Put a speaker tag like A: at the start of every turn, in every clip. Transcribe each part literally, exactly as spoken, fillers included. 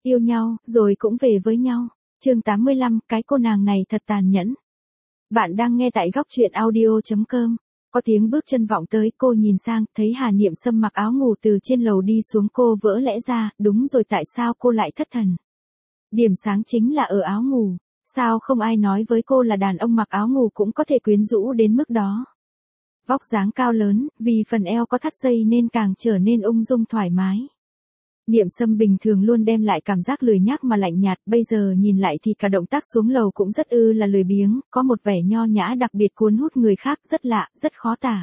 A: Yêu nhau, rồi cũng về với nhau. Chương tám mươi lăm, cái cô nàng này thật tàn nhẫn. Bạn đang nghe tại góc truyện audio chấm com. Có tiếng bước chân vọng tới, cô nhìn sang, thấy Hà Niệm Sâm mặc áo ngủ từ trên lầu đi xuống, cô vỡ lẽ ra, đúng rồi, tại sao cô lại thất thần? Điểm sáng chính là ở áo ngủ, sao không ai nói với cô là đàn ông mặc áo ngủ cũng có thể quyến rũ đến mức đó? Vóc dáng cao lớn, vì phần eo có thắt dây nên càng trở nên ung dung thoải mái. Niệm Sâm bình thường luôn đem lại cảm giác lười nhác mà lạnh nhạt, bây giờ nhìn lại thì cả động tác xuống lầu cũng rất ư là lười biếng, có một vẻ nho nhã đặc biệt cuốn hút người khác, rất lạ, rất khó tả.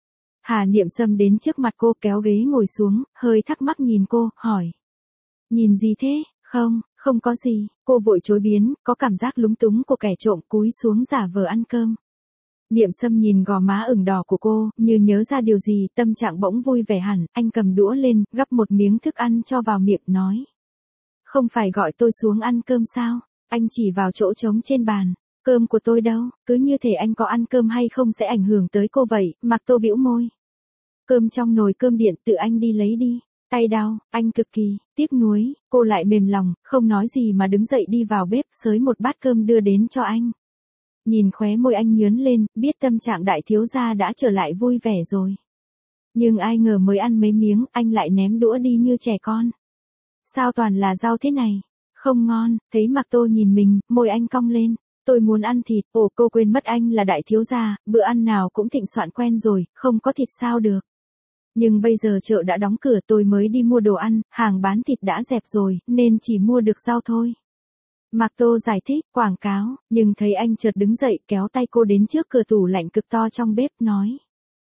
A: Hà Niệm Sâm đến trước mặt cô, kéo ghế ngồi xuống, hơi thắc mắc nhìn cô, hỏi. Nhìn gì thế? Không, không có gì, cô vội chối biến, có cảm giác lúng túng của kẻ trộm, cúi xuống giả vờ ăn cơm. Niệm Sâm nhìn gò má ửng đỏ của cô, như nhớ ra điều gì, tâm trạng bỗng vui vẻ hẳn, anh cầm đũa lên, gắp một miếng thức ăn cho vào miệng, nói. Không phải gọi tôi xuống ăn cơm sao? Anh chỉ vào chỗ trống trên bàn. Cơm của tôi đâu? Cứ như thể anh có ăn cơm hay không sẽ ảnh hưởng tới cô vậy. Mạc Tô bĩu môi. Cơm trong nồi cơm điện, tự anh đi lấy đi. Tay đau, anh cực kỳ tiếc nuối, cô lại mềm lòng, không nói gì mà đứng dậy đi vào bếp, xới một bát cơm đưa đến cho anh. Nhìn khóe môi anh nhướn lên, biết tâm trạng đại thiếu gia đã trở lại vui vẻ rồi. Nhưng ai ngờ mới ăn mấy miếng, anh lại ném đũa đi như trẻ con. Sao toàn là rau thế này? Không ngon, thấy Mạc Tô nhìn mình, môi anh cong lên. Tôi muốn ăn thịt, ồ cô quên mất anh là đại thiếu gia, bữa ăn nào cũng thịnh soạn quen rồi, không có thịt sao được. Nhưng bây giờ chợ đã đóng cửa, tôi mới đi mua đồ ăn, hàng bán thịt đã dẹp rồi, nên chỉ mua được rau thôi. Mạc Tô giải thích, quảng cáo, nhưng thấy anh chợt đứng dậy, kéo tay cô đến trước cửa tủ lạnh cực to trong bếp, nói.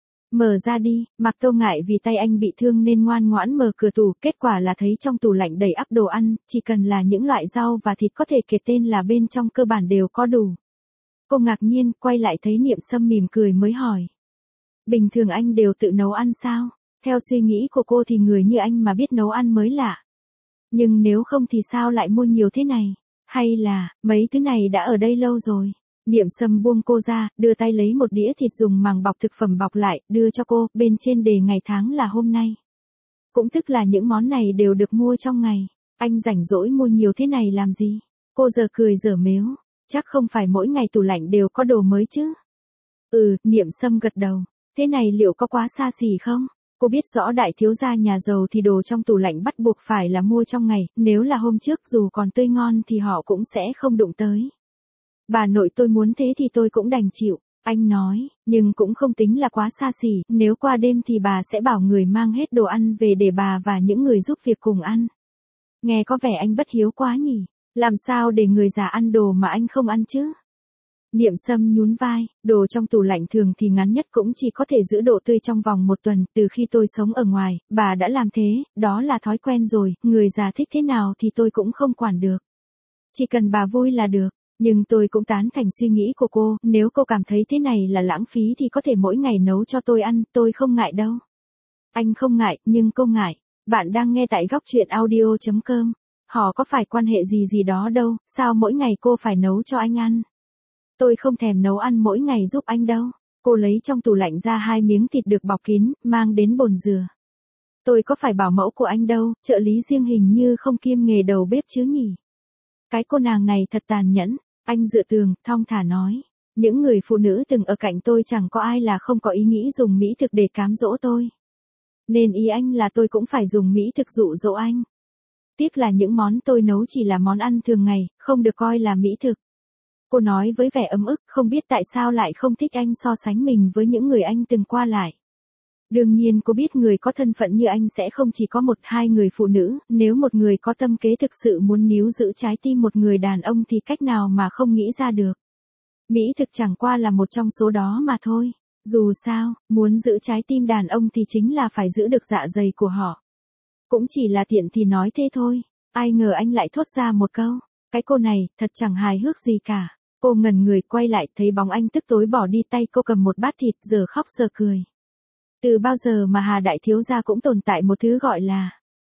A: Mở ra đi. Mạc Tô ngại vì tay anh bị thương nên ngoan ngoãn mở cửa tủ, kết quả là thấy trong tủ lạnh đầy ắp đồ ăn, chỉ cần là những loại rau và thịt có thể kể tên là bên trong cơ bản đều có đủ. Cô ngạc nhiên, quay lại thấy Niệm Sâm mỉm cười mới hỏi. Bình thường anh đều tự nấu ăn sao? Theo suy nghĩ của cô thì người như anh mà biết nấu ăn mới lạ. Nhưng nếu không thì sao lại mua nhiều thế này? Hay là, mấy thứ này đã ở đây lâu rồi? Niệm Sâm buông cô ra, đưa tay lấy một đĩa thịt dùng màng bọc thực phẩm bọc lại, đưa cho cô, bên trên đề ngày tháng là hôm nay. Cũng tức là những món này đều được mua trong ngày. Anh rảnh rỗi mua nhiều thế này làm gì? Cô giờ cười dở mếu. Chắc không phải mỗi ngày tủ lạnh đều có đồ mới chứ? Ừ, Niệm Sâm gật đầu. Thế này liệu có quá xa xỉ không? Cô biết rõ đại thiếu gia nhà giàu thì đồ trong tủ lạnh bắt buộc phải là mua trong ngày, nếu là hôm trước dù còn tươi ngon thì họ cũng sẽ không đụng tới. Bà nội tôi muốn thế thì tôi cũng đành chịu, anh nói, nhưng cũng không tính là quá xa xỉ, nếu qua đêm thì bà sẽ bảo người mang hết đồ ăn về để bà và những người giúp việc cùng ăn. Nghe có vẻ anh bất hiếu quá nhỉ, làm sao để người già ăn đồ mà anh không ăn chứ? Niệm Sâm nhún vai, đồ trong tủ lạnh thường thì ngắn nhất cũng chỉ có thể giữ độ tươi trong vòng một tuần, từ khi tôi sống ở ngoài, bà đã làm thế, đó là thói quen rồi, người già thích thế nào thì tôi cũng không quản được. Chỉ cần bà vui là được, nhưng tôi cũng tán thành suy nghĩ của cô, nếu cô cảm thấy thế này là lãng phí thì có thể mỗi ngày nấu cho tôi ăn, tôi không ngại đâu. Anh không ngại, nhưng cô ngại. Bạn đang nghe tại góc truyện audio chấm com. Họ có phải quan hệ gì gì đó đâu, sao mỗi ngày cô phải nấu cho anh ăn? Tôi không thèm nấu ăn mỗi ngày giúp anh đâu. Cô lấy trong tủ lạnh ra hai miếng thịt được bọc kín, mang đến bồn dừa. Tôi có phải bảo mẫu của anh đâu, trợ lý riêng hình như không kiêm nghề đầu bếp chứ nhỉ? Cái cô nàng này thật tàn nhẫn, anh dựa tường, thong thả nói. Những người phụ nữ từng ở cạnh tôi chẳng có ai là không có ý nghĩ dùng mỹ thực để cám dỗ tôi. Nên ý anh là tôi cũng phải dùng mỹ thực dụ dỗ anh. Tiếc là những món tôi nấu chỉ là món ăn thường ngày, không được coi là mỹ thực. Cô nói với vẻ ấm ức, không biết tại sao lại không thích anh so sánh mình với những người anh từng qua lại. Đương nhiên cô biết người có thân phận như anh sẽ không chỉ có một hai người phụ nữ, nếu một người có tâm kế thực sự muốn níu giữ trái tim một người đàn ông thì cách nào mà không nghĩ ra được. Mỹ thực chẳng qua là một trong số đó mà thôi. Dù sao, muốn giữ trái tim đàn ông thì chính là phải giữ được dạ dày của họ. Cũng chỉ là tiện thì nói thế thôi. Ai ngờ anh lại thốt ra một câu. Cái cô này, thật chẳng hài hước gì cả. Cô ngẩn người quay lại thấy bóng anh tức tối bỏ đi, tay cô cầm một bát thịt giờ khóc giờ cười. Từ bao giờ mà Hà đại thiếu gia cũng tồn tại một thứ gọi là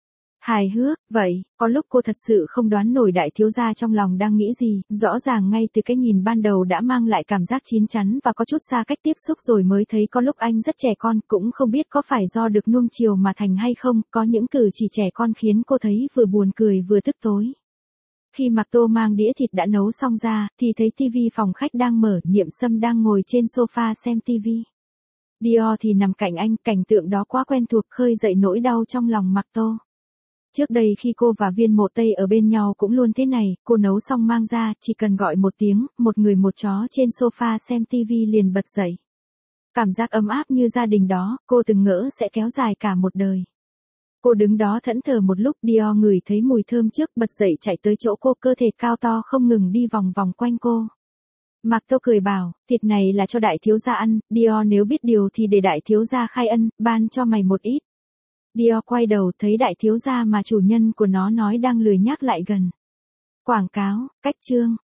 A: Hài hước, vậy, có lúc cô thật sự không đoán nổi đại thiếu gia trong lòng đang nghĩ gì, rõ ràng ngay từ cái nhìn ban đầu đã mang lại cảm giác chín chắn và có chút xa cách tiếp xúc rồi mới thấy có lúc anh rất trẻ con, cũng không biết có phải do được nuông chiều mà thành hay không, có những cử chỉ trẻ con khiến cô thấy vừa buồn cười vừa tức tối. Khi Mạc Tô mang đĩa thịt đã nấu xong ra, thì thấy tivi phòng khách đang mở, Niệm Sâm đang ngồi trên sofa xem tivi. Dior thì nằm cạnh anh, cảnh tượng đó quá quen thuộc khơi dậy nỗi đau trong lòng Mạc Tô. Trước đây khi cô và Viên Mộ Tây ở bên nhau cũng luôn thế này, cô nấu xong mang ra, chỉ cần gọi một tiếng, một người một chó trên sofa xem tivi liền bật dậy. Cảm giác ấm áp như gia đình đó, cô từng ngỡ sẽ kéo dài cả một đời. Cô đứng đó thẫn thờ một lúc, Dior ngửi thấy mùi thơm trước, bật dậy chạy tới chỗ cô, cơ thể cao to không ngừng đi vòng vòng quanh cô. Mạc Tô cười bảo, thịt này là cho đại thiếu gia ăn, Dior nếu biết điều thì để đại thiếu gia khai ân, ban cho mày một ít. Dior quay đầu thấy đại thiếu gia mà chủ nhân của nó nói đang lười nhác lại gần. Quảng cáo, cách chương.